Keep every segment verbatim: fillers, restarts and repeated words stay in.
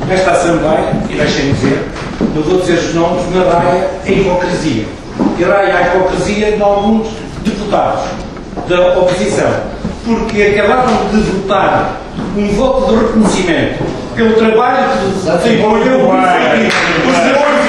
Esta Assembleia, e deixem-me dizer, não vou dizer os nomes, mas raia a hipocrisia. E raia a hipocrisia de alguns deputados da oposição, porque acabaram de votar um voto de reconhecimento pelo trabalho que desenvolveu o os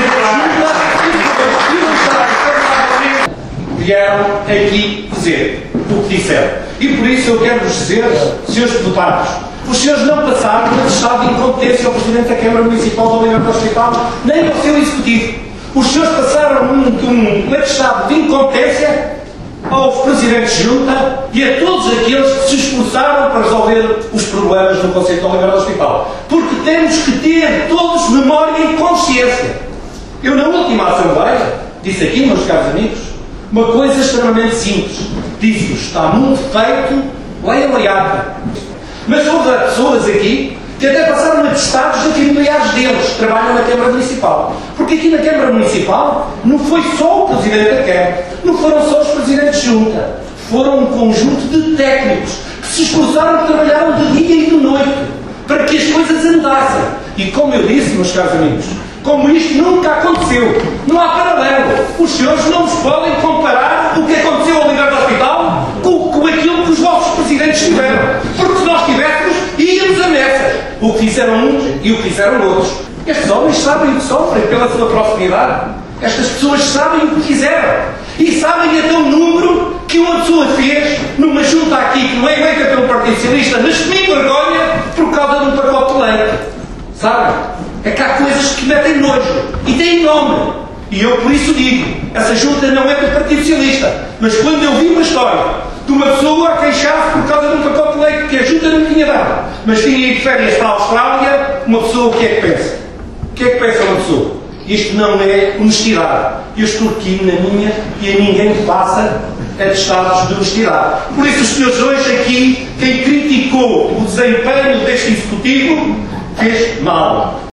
vieram aqui dizer o que disseram. E por isso eu quero vos dizer, senhores deputados, os senhores não passaram um atestado de incompetência ao Presidente da Câmara Municipal de Oliveira do Hospital, nem ao seu Executivo. Os senhores passaram um, um, um atestado de incompetência aos Presidentes de Junta e a todos aqueles que se esforçaram para resolver os problemas do Conselho de Oliveira do Hospital. Porque temos que ter todos memória e consciência. Eu, na última Assembleia, disse aqui, meus caros amigos, uma coisa extremamente simples. Disse-vos, está muito feito, leia leiada. Mas houve pessoas aqui que até passaram atestados de familiares deles que trabalham na Câmara Municipal. Porque aqui na Câmara Municipal não foi só o Presidente da Câmara, não foram só os Presidentes de Junta, foram um conjunto de técnicos que se esforçaram e trabalharam de dia e de noite para que as coisas andassem. E como eu disse, meus caros amigos, como isto nunca aconteceu, não há paralelo. Os senhores não vos podem comparar o que aconteceu ao Oliveira do Hospital com, com aquilo que os vossos Presidentes tiveram. Porque se nós tivéssemos, íamos a messa. O que fizeram uns e o que fizeram outros. Estes homens sabem o que sofrem pela sua proximidade. Estas pessoas sabem o que fizeram. E sabem até o número que uma pessoa fez numa junta aqui, que não é eleita pelo Partido Socialista, mas que me envergonha por causa de um pacote de leite. Sabem? É que há coisas que metem nojo. E têm nome. E eu por isso digo, essa junta não é do Partido Socialista. Mas quando eu vi uma história de uma pessoa a queixar-se por causa de um pacote de leite que a junta não tinha dado, mas tinha ido de férias para a Austrália, uma pessoa o que é que pensa? O que é que pensa uma pessoa? Isto não é honestidade. Eu estou aqui na minha e a ninguém passa atestados de honestidade. Por isso os senhores hoje aqui, quem criticou o desempenho deste Executivo, fez mal.